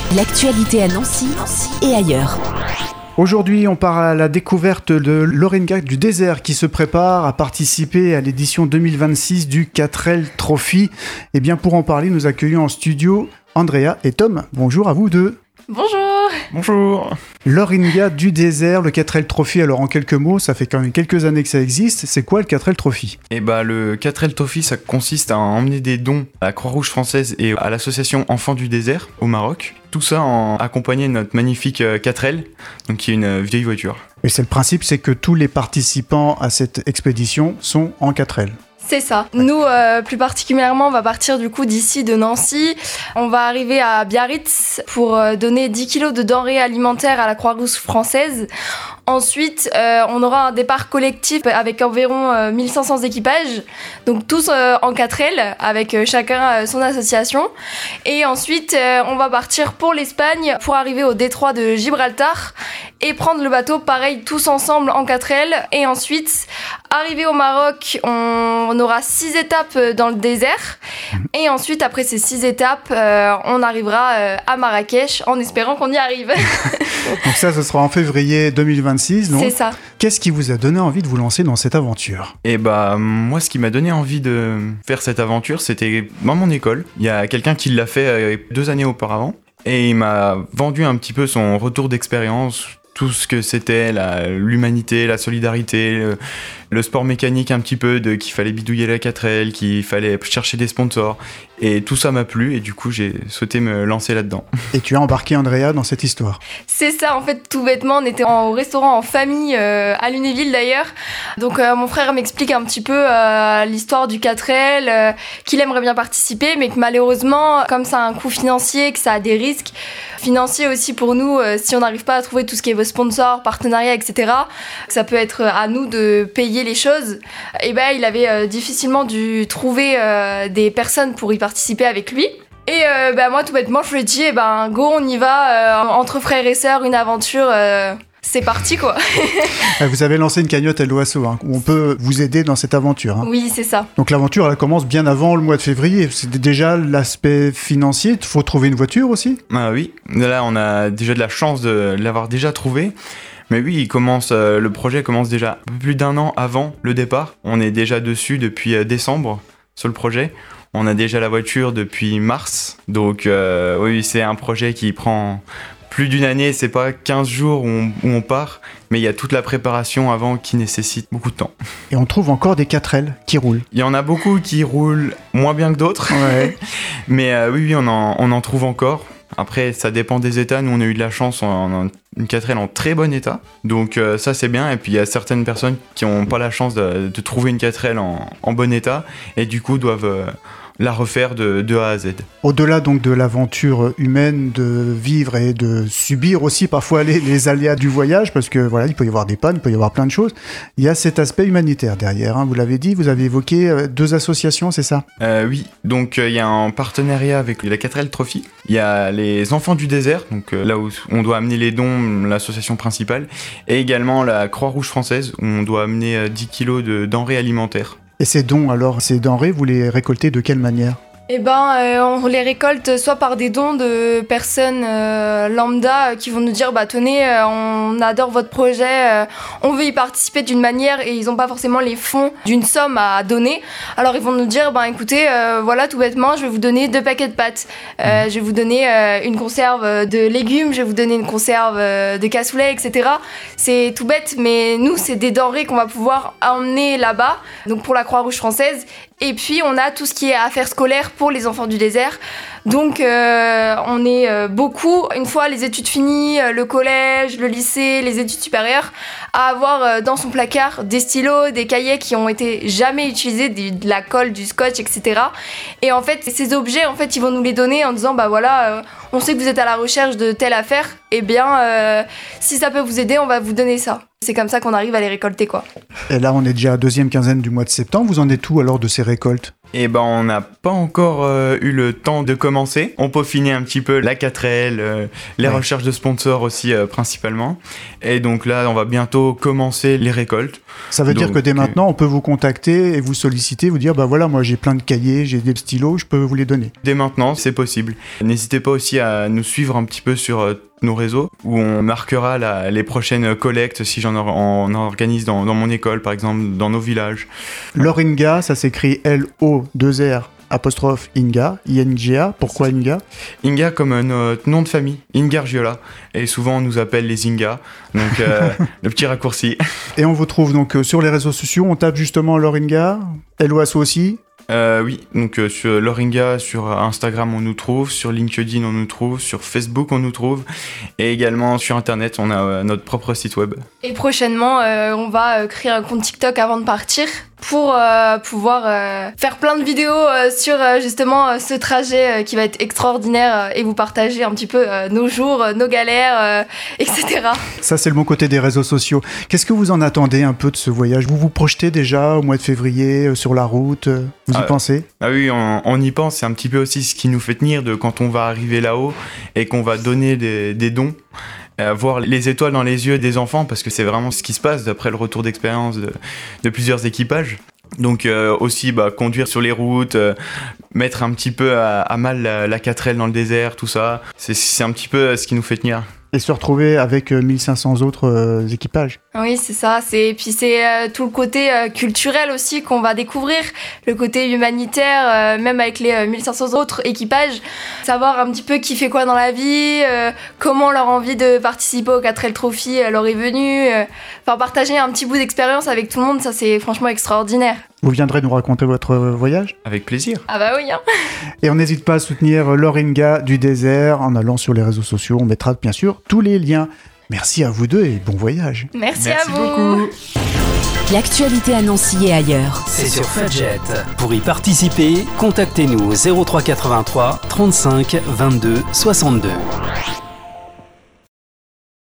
L'actualité à Nancy et ailleurs. Aujourd'hui, on part à la découverte de l'Oringa du désert qui se prépare à participer à l'édition 2026 du 4L Trophy. Et bien pour en parler, nous accueillons en studio Andrea et Tom. Bonjour à vous deux. Bonjour. Bonjour. L'Oringa du désert, le 4L Trophy, alors en quelques mots, ça fait quand même quelques années que ça existe. C'est quoi le 4L Trophy ? Le 4L Trophy, ça consiste à emmener des dons à la Croix-Rouge française et à l'association Enfants du désert au Maroc. Tout ça en accompagné de notre magnifique 4L, donc qui est une vieille voiture. Et c'est le principe, c'est que tous les participants à cette expédition sont en 4L. C'est ça. Nous, plus particulièrement, on va partir du coup d'ici, de Nancy. On va arriver à Biarritz pour donner 10 kilos de denrées alimentaires à la Croix-Rouge française. Ensuite, on aura un départ collectif avec environ 1500 équipages, donc tous en 4L, avec chacun son association. Et ensuite, on va partir pour l'Espagne, pour arriver au détroit de Gibraltar et prendre le bateau, pareil, tous ensemble en 4L. Et ensuite, arriver au Maroc, on aura 6 étapes dans le désert. Et ensuite, après ces 6 étapes, on arrivera à Marrakech en espérant qu'on y arrive. Donc ça, ce sera en février 2026, non ? C'est ça. Qu'est-ce qui vous a donné envie de vous lancer dans cette aventure ? Moi, ce qui m'a donné envie de faire cette aventure, c'était dans mon école. Il y a quelqu'un qui l'a fait 2 années auparavant. Et il m'a vendu un petit peu son retour d'expérience, tout ce que c'était l'humanité, la solidarité, le sport mécanique un petit peu, qu'il fallait bidouiller la 4L, qu'il fallait chercher des sponsors. Et tout ça m'a plu et du coup j'ai souhaité me lancer là-dedans. Et tu as embarqué Andrea dans cette histoire ? C'est ça, en fait, tout bêtement, on était au restaurant en famille à Lunéville d'ailleurs. Donc mon frère m'explique un petit peu l'histoire du 4L, qu'il aimerait bien participer, mais que malheureusement, comme ça a un coût financier, que ça a des risques financiers aussi pour nous, si on n'arrive pas à trouver tout ce qui est vos sponsors, partenariats, etc., que ça peut être à nous de payer les choses. Et il avait difficilement dû trouver des personnes pour y participer avec lui. Et moi, tout bêtement, je lui ai dit, go, on y va, entre frères et sœurs, une aventure, c'est parti, quoi. Vous avez lancé une cagnotte à l'OASO, où on peut vous aider dans cette aventure. Oui, c'est ça. Donc l'aventure, elle commence bien avant le mois de février. C'est déjà l'aspect financier. Il faut trouver une voiture aussi ? Ah oui, là, on a déjà de la chance de l'avoir déjà trouvé. Mais oui, le projet commence déjà un peu plus d'1 an avant le départ. On est déjà dessus depuis décembre sur le projet. On a déjà la voiture depuis mars. Donc oui, c'est un projet qui prend plus d'1 année. C'est pas 15 jours où on part, mais il y a toute la préparation avant qui nécessite beaucoup de temps. Et on trouve encore des 4L qui roulent. Il y en a beaucoup qui roulent moins bien que d'autres. Ouais. Mais oui, on en trouve encore. Après, ça dépend des états. Nous, on a eu de la chance, on a une 4L en très bon état. Donc ça, c'est bien. Et puis, il y a certaines personnes qui n'ont pas la chance de trouver une 4L en bon état et du coup doivent la refaire de A à Z. Au-delà donc de l'aventure humaine, de vivre et de subir aussi parfois les aléas du voyage, parce que voilà, il peut y avoir des pannes, il peut y avoir plein de choses, il y a cet aspect humanitaire derrière. Vous l'avez dit, vous avez évoqué 2 associations, c'est ça ? Oui, donc il y a un partenariat avec la 4L Trophy. Il y a les Enfants du désert, donc là où on doit amener les dons, l'association principale, et également la Croix-Rouge française, où on doit amener 10 kilos de denrées alimentaires. Et ces dons, alors, ces denrées, vous les récoltez de quelle manière ? On les récolte soit par des dons de personnes lambda qui vont nous dire tenez, on adore votre projet, on veut y participer d'une manière, et ils n'ont pas forcément les fonds d'une somme à donner. Alors ils vont nous dire écoutez, voilà, tout bêtement, je vais vous donner 2 paquets de pâtes, je vais vous donner une conserve de légumes, je vais vous donner une conserve de cassoulet, etc. C'est tout bête, mais nous c'est des denrées qu'on va pouvoir emmener là-bas, donc pour la Croix-Rouge française. Et puis on a tout ce qui est affaires scolaires pour les enfants du désert. Donc on est beaucoup, une fois les études finies, le collège, le lycée, les études supérieures, à avoir dans son placard des stylos, des cahiers qui ont été jamais utilisés, de la colle, du scotch, etc. Et en fait, ces objets, ils vont nous les donner en disant on sait que vous êtes à la recherche de telle affaire, si ça peut vous aider, on va vous donner ça. C'est comme ça qu'on arrive à les récolter, quoi. Et là, on est déjà à la 2e quinzaine du mois de septembre. Vous en êtes où alors de ces récoltes ? Et ben on n'a pas encore eu le temps de commencer. On peaufinait un petit peu la 4L, les recherches de sponsors aussi principalement. Et donc là, on va bientôt commencer les récoltes. Ça veut dire que dès maintenant, on peut vous contacter et vous solliciter, vous dire, bah voilà, moi j'ai plein de cahiers, j'ai des stylos, je peux vous les donner. Dès maintenant, c'est possible. N'hésitez pas aussi à nous suivre un petit peu sur nos réseaux, où on marquera les prochaines collectes si on organise dans mon école, par exemple, dans nos villages. Loringa, ça s'écrit L-O-2-R apostrophe Inga, I-N-G-A. Pourquoi Inga? Inga comme notre nom de famille, Ingargiola. Et souvent on nous appelle les Inga, donc le petit raccourci. Et on vous trouve donc sur les réseaux sociaux, on tape justement Loringa, LOASO aussi. Oui, donc sur Loringa, sur Instagram on nous trouve, sur LinkedIn on nous trouve, sur Facebook on nous trouve, et également sur Internet on a notre propre site web. Et prochainement, on va créer un compte TikTok avant de partir pour pouvoir faire plein de vidéos sur justement ce trajet qui va être extraordinaire et vous partager un petit peu nos jours, nos galères, etc. Ça, c'est le bon côté des réseaux sociaux. Qu'est-ce que vous en attendez un peu de ce voyage? Vous vous projetez déjà au mois de février sur la route? Vous y pensez? Ah oui, on y pense. C'est un petit peu aussi ce qui nous fait tenir de quand on va arriver là-haut et qu'on va donner des dons. Voir les étoiles dans les yeux des enfants, parce que c'est vraiment ce qui se passe d'après le retour d'expérience de plusieurs équipages. Donc aussi conduire sur les routes, mettre un petit peu à mal la 4L dans le désert, tout ça, c'est un petit peu ce qui nous fait tenir. Et se retrouver avec 1500 autres équipages. Oui, c'est ça. Puis c'est tout le côté culturel aussi qu'on va découvrir, le côté humanitaire, même avec les 1500 autres équipages. Savoir un petit peu qui fait quoi dans la vie, comment leur envie de participer au 4L Trophy leur est venue. Partager un petit bout d'expérience avec tout le monde, ça c'est franchement extraordinaire. Vous viendrez nous raconter votre voyage? Avec plaisir. Ah bah oui, hein. Et on n'hésite pas à soutenir Loringa du désert en allant sur les réseaux sociaux. On mettra bien sûr tous les liens. Merci à vous deux et bon voyage. Merci à vous. Beaucoup. L'actualité à Nancy et ailleurs. C'est sur Fudget. Pour y participer, contactez-nous au 03 83 35 22 62.